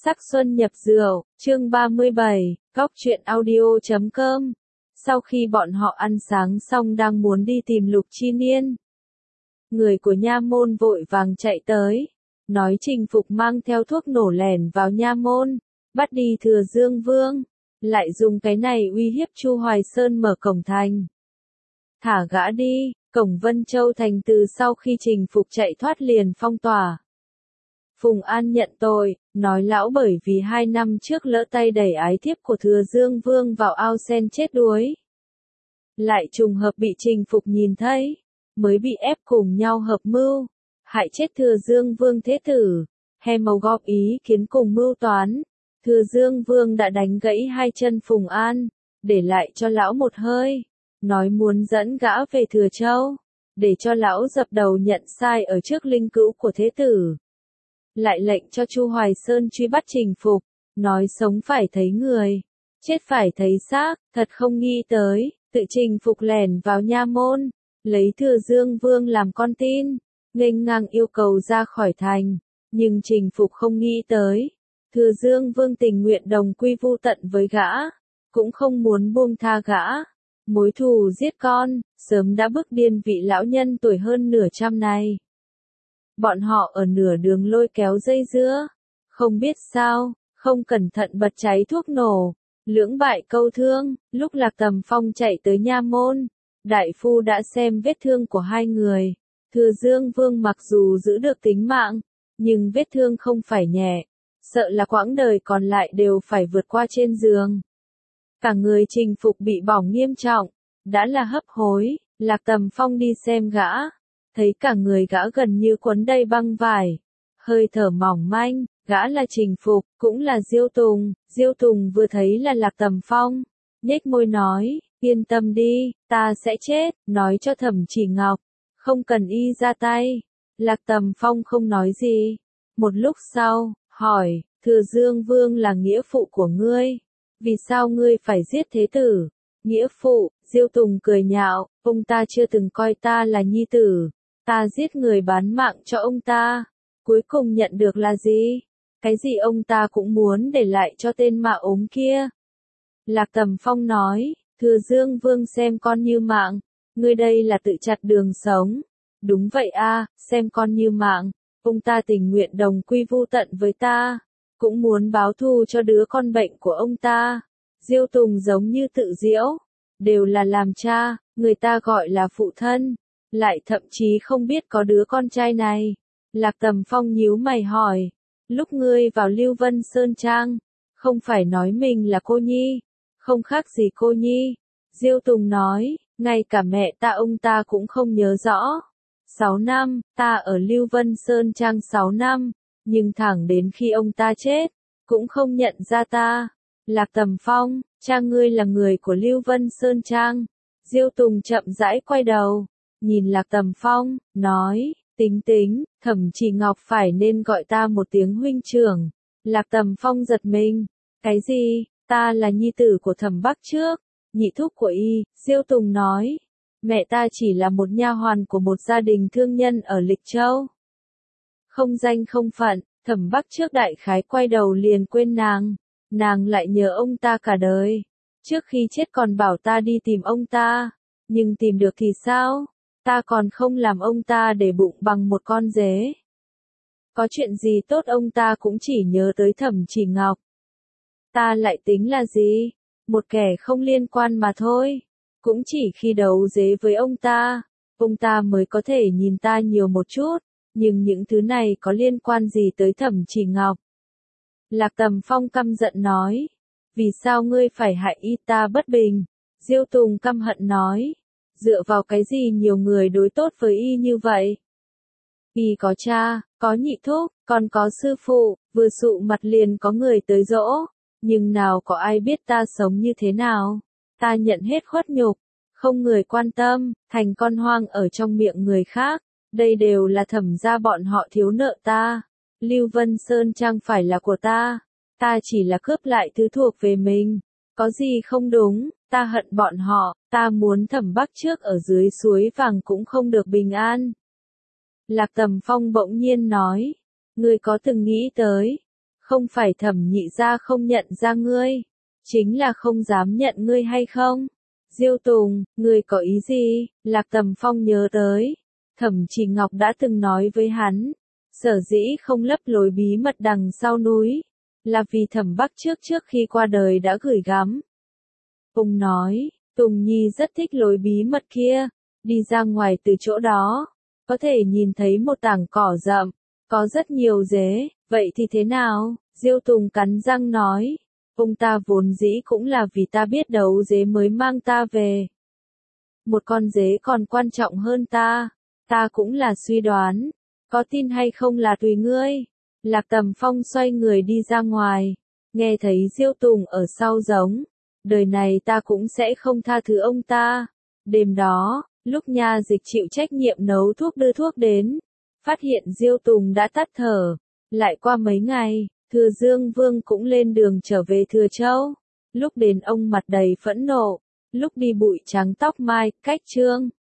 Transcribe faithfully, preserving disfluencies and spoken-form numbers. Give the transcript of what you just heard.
Sắc xuân nhập rượu, chương ba mươi bảy, góc truyện audio chấm com. Sau khi bọn họ ăn sáng xong đang muốn đi tìm Lục Chi Niên, người của nha môn vội vàng chạy tới, nói Trình Phục mang theo thuốc nổ lẻn vào nha môn, bắt đi Thừa Dương Vương, lại dùng cái này uy hiếp Chu Hoài Sơn mở cổng thành. Thả gã đi, cổng Vân Châu thành từ sau khi Trình Phục chạy thoát liền phong tỏa. Phùng An nhận tội, nói lão bởi vì hai năm trước lỡ tay đẩy ái thiếp của Thừa Dương Vương vào ao sen chết đuối. Lại trùng hợp bị Trình Phục nhìn thấy, mới bị ép cùng nhau hợp mưu, hại chết Thừa Dương Vương thế tử. He Mầu góp ý kiến cùng mưu toán, Thừa Dương Vương đã đánh gãy hai chân Phùng An, để lại cho lão một hơi, nói muốn dẫn gã về Thừa Châu, để cho lão dập đầu nhận sai ở trước linh cữu của thế tử. Lại lệnh cho Chu Hoài Sơn truy bắt Trình Phục, nói sống phải thấy người, chết phải thấy xác, thật không nghĩ tới, tự Trình Phục lẻn vào nha môn, lấy Thừa Dương Vương làm con tin, nghênh ngang yêu cầu ra khỏi thành, nhưng Trình Phục không nghĩ tới, Thừa Dương Vương tình nguyện đồng quy vu tận với gã, cũng không muốn buông tha gã. Mối thù giết con, sớm đã bức điên vị lão nhân tuổi hơn nửa trăm này. Bọn họ ở nửa đường lôi kéo dây dưa, không biết sao, không cẩn thận bật cháy thuốc nổ, lưỡng bại câu thương. Lúc Lạc Tầm Phong chạy tới nha môn, đại phu đã xem vết thương của hai người. Thừa Dương Vương mặc dù giữ được tính mạng, nhưng vết thương không phải nhẹ, sợ là quãng đời còn lại đều phải vượt qua trên giường. Cả người Trình Phục bị bỏng nghiêm trọng, đã là hấp hối. Lạc Tầm Phong đi xem gã, thấy cả người gã gần như quấn đầy băng vải, hơi thở mỏng manh. Gã là Trình Phục, cũng là Diêu Tùng. Diêu Tùng vừa thấy là Lạc Tầm Phong, nhếch môi nói, yên tâm đi, ta sẽ chết, nói cho Thẩm Chỉ Ngọc, không cần y ra tay. Lạc Tầm Phong không nói gì. Một lúc sau, hỏi, Thừa Dương Vương là nghĩa phụ của ngươi, vì sao ngươi phải giết thế tử? Nghĩa phụ, Diêu Tùng cười nhạo, ông ta chưa từng coi ta là nhi tử, ta giết người bán mạng cho ông ta, cuối cùng nhận được là gì? Cái gì ông ta cũng muốn để lại cho tên mạ ốm kia. Lạc Tầm Phong nói, Thừa Dương Vương xem con như mạng, ngươi đây là tự chặt đường sống. Đúng vậy a, xem con như mạng, ông ta tình nguyện đồng quy vu tận với ta, cũng muốn báo thù cho đứa con bệnh của ông ta. Diêu Tùng giống như tự giễu, đều là làm cha, người ta gọi là phụ thân, lại thậm chí không biết có đứa con trai này. Lạc Tầm Phong nhíu mày hỏi, lúc ngươi vào Lưu Vân Sơn Trang, không phải nói mình là cô nhi, không khác gì cô nhi. Diêu Tùng nói, ngay cả mẹ ta ông ta cũng không nhớ rõ. Sáu năm, ta ở Lưu Vân Sơn Trang sáu năm, nhưng thẳng đến khi ông ta chết, cũng không nhận ra ta. Lạc Tầm Phong, cha ngươi là người của Lưu Vân Sơn Trang. Diêu Tùng chậm rãi quay đầu, nhìn Lạc Tầm Phong, nói, tính tính, Thẩm Chỉ Ngọc phải nên gọi ta một tiếng huynh trưởng. Lạc Tầm Phong giật mình, cái gì, ta là nhi tử của Thẩm Bắc Trước, nhị thúc của y. Diêu Tùng nói, mẹ ta chỉ là một nha hoàn của một gia đình thương nhân ở Lịch Châu. Không danh không phận, Thẩm Bắc Trước đại khái quay đầu liền quên nàng, nàng lại nhớ ông ta cả đời. Trước khi chết còn bảo ta đi tìm ông ta, nhưng tìm được thì sao? Ta còn không làm ông ta để bụng bằng một con dế. Có chuyện gì tốt ông ta cũng chỉ nhớ tới Thẩm Chỉ Ngọc. Ta lại tính là gì? Một kẻ không liên quan mà thôi. Cũng chỉ khi đấu dế với ông ta, ông ta mới có thể nhìn ta nhiều một chút, nhưng những thứ này có liên quan gì tới Thẩm Chỉ Ngọc? Lạc Tầm Phong căm giận nói, vì sao ngươi phải hại y ta bất bình? Diêu Tùng căm hận nói, dựa vào cái gì nhiều người đối tốt với y như vậy? Y có cha, có nhị thúc, còn có sư phụ, vừa sụ mặt liền có người tới dỗ, nhưng nào có ai biết ta sống như thế nào? Ta nhận hết khuất nhục, không người quan tâm, thành con hoang ở trong miệng người khác, đây đều là Thẩm gia bọn họ thiếu nợ ta. Lưu Vân Sơn Trang phải là của ta, ta chỉ là cướp lại thứ thuộc về mình, có gì không đúng, ta hận bọn họ, ta muốn Thẩm Bắc Trước ở dưới suối vàng cũng không được bình an. Lạc Tầm Phong bỗng nhiên nói, ngươi có từng nghĩ tới, Không phải Thẩm nhị gia không nhận ra ngươi, chính là không dám nhận ngươi hay không? Diêu Tùng, ngươi có ý gì? Lạc Tầm Phong nhớ tới, Thẩm Chỉ Ngọc đã từng nói với hắn, sở dĩ không lấp lối bí mật đằng sau núi, là vì Thẩm Bắc trước trước khi qua đời đã gửi gắm. Ông nói, Tùng Nhi rất thích lối bí mật kia, đi ra ngoài từ chỗ đó, có thể nhìn thấy một tảng cỏ rậm, có rất nhiều dế, vậy thì thế nào? Diêu Tùng cắn răng nói, ông ta vốn dĩ cũng là vì ta biết đấu dế mới mang ta về. Một con dế còn quan trọng hơn ta, ta cũng là suy đoán, có tin hay không là tùy ngươi. Lạc Tầm Phong xoay người đi ra ngoài, nghe thấy Diêu Tùng ở sau giống, đời này ta cũng sẽ không tha thứ ông ta. Đêm đó, lúc Nha Dịch chịu trách nhiệm nấu thuốc đưa thuốc đến, phát hiện Diêu Tùng đã tắt thở. Lại qua mấy ngày, Thừa Dương Vương cũng lên đường trở về Thừa Châu. Lúc đến ông mặt đầy phẫn nộ, lúc đi bụi trắng tóc mai, cách trương.